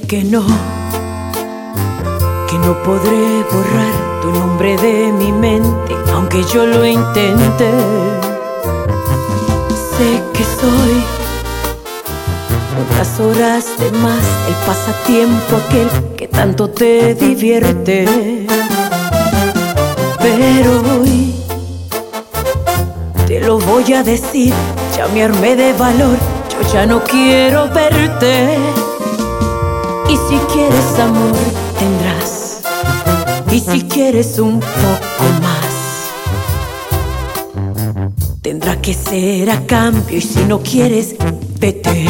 que no podré borrar tu nombre de mi mente, aunque yo lo intente. Sé que soy unas horas de más, el pasatiempo aquel que tanto te divierte. Pero hoy te lo voy a decir, ya me armé de valor, yo ya no quiero verte. Y si quieres amor tendrás, y si quieres un poco más, tendrá que ser a cambio, y si no quieres, vete.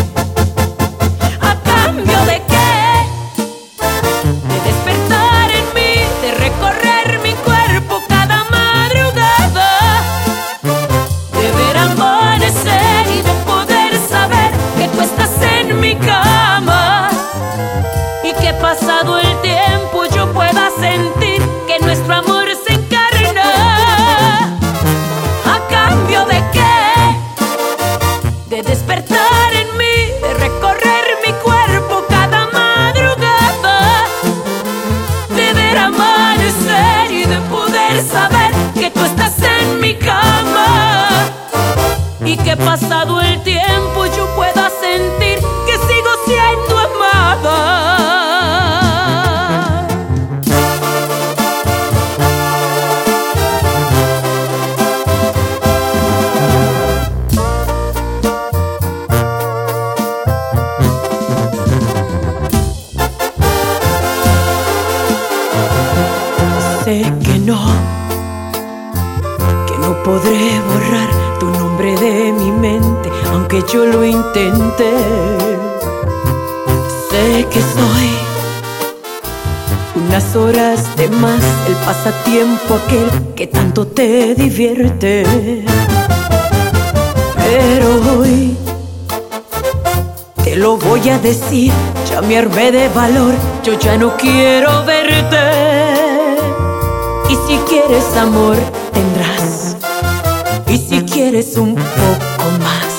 ¿A cambio de qué? De despertar en mí, de recorrer mi cuerpo cada madrugada, de ver amanecer y de poder saber que tú estás en mi cama, y que pasado el tiempo yo pueda sentir que nuestro amor se encarna. ¿A cambio de qué? De despertar en mí, de recorrer mi cuerpo cada madrugada, de ver amanecer y de poder saber que tú estás en mi cama, y que pasado el tiempo yo pueda sentir que sigo siendo amada. Sé que no podré borrar tu nombre de mi mente, aunque yo lo intente. Sé que soy unas horas de más, el pasatiempo aquel que tanto te divierte. Pero hoy te lo voy a decir, ya me armé de valor, yo ya no quiero verte. Y si quieres amor tendrás, y si quieres un poco más,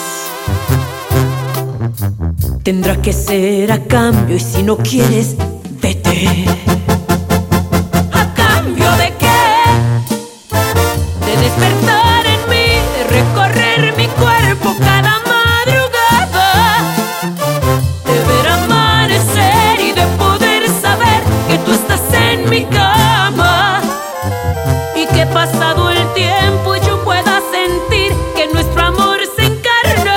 tendrá que ser a cambio, y si no quieres, vete. ¿A cambio de qué? De despertar en mí, de recorrer mi cuerpo cada madrugada, de ver amanecer y de poder saber que tú estás en mi cama, y que pasado el tiempo yo pueda sentir que nuestro amor se encarna.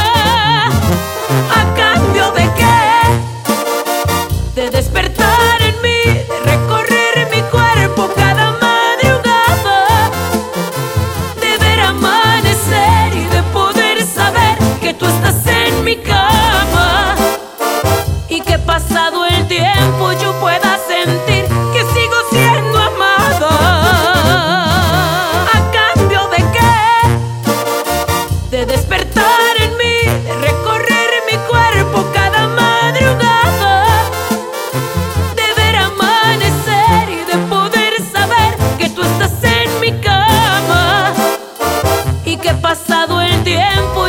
¿A cambio de qué? De despertar en mí, de recorrer mi cuerpo cada madrugada, de ver amanecer y de poder saber que tú estás en mi cama, y que pasado el tiempo yo pueda sentir que sigo siendo amada. ¿A cambio de qué? De despertar en mí, de recorrer mi cuerpo cada madrugada, de ver amanecer y de poder saber que tú estás en mi cama, y que pasado el tiempo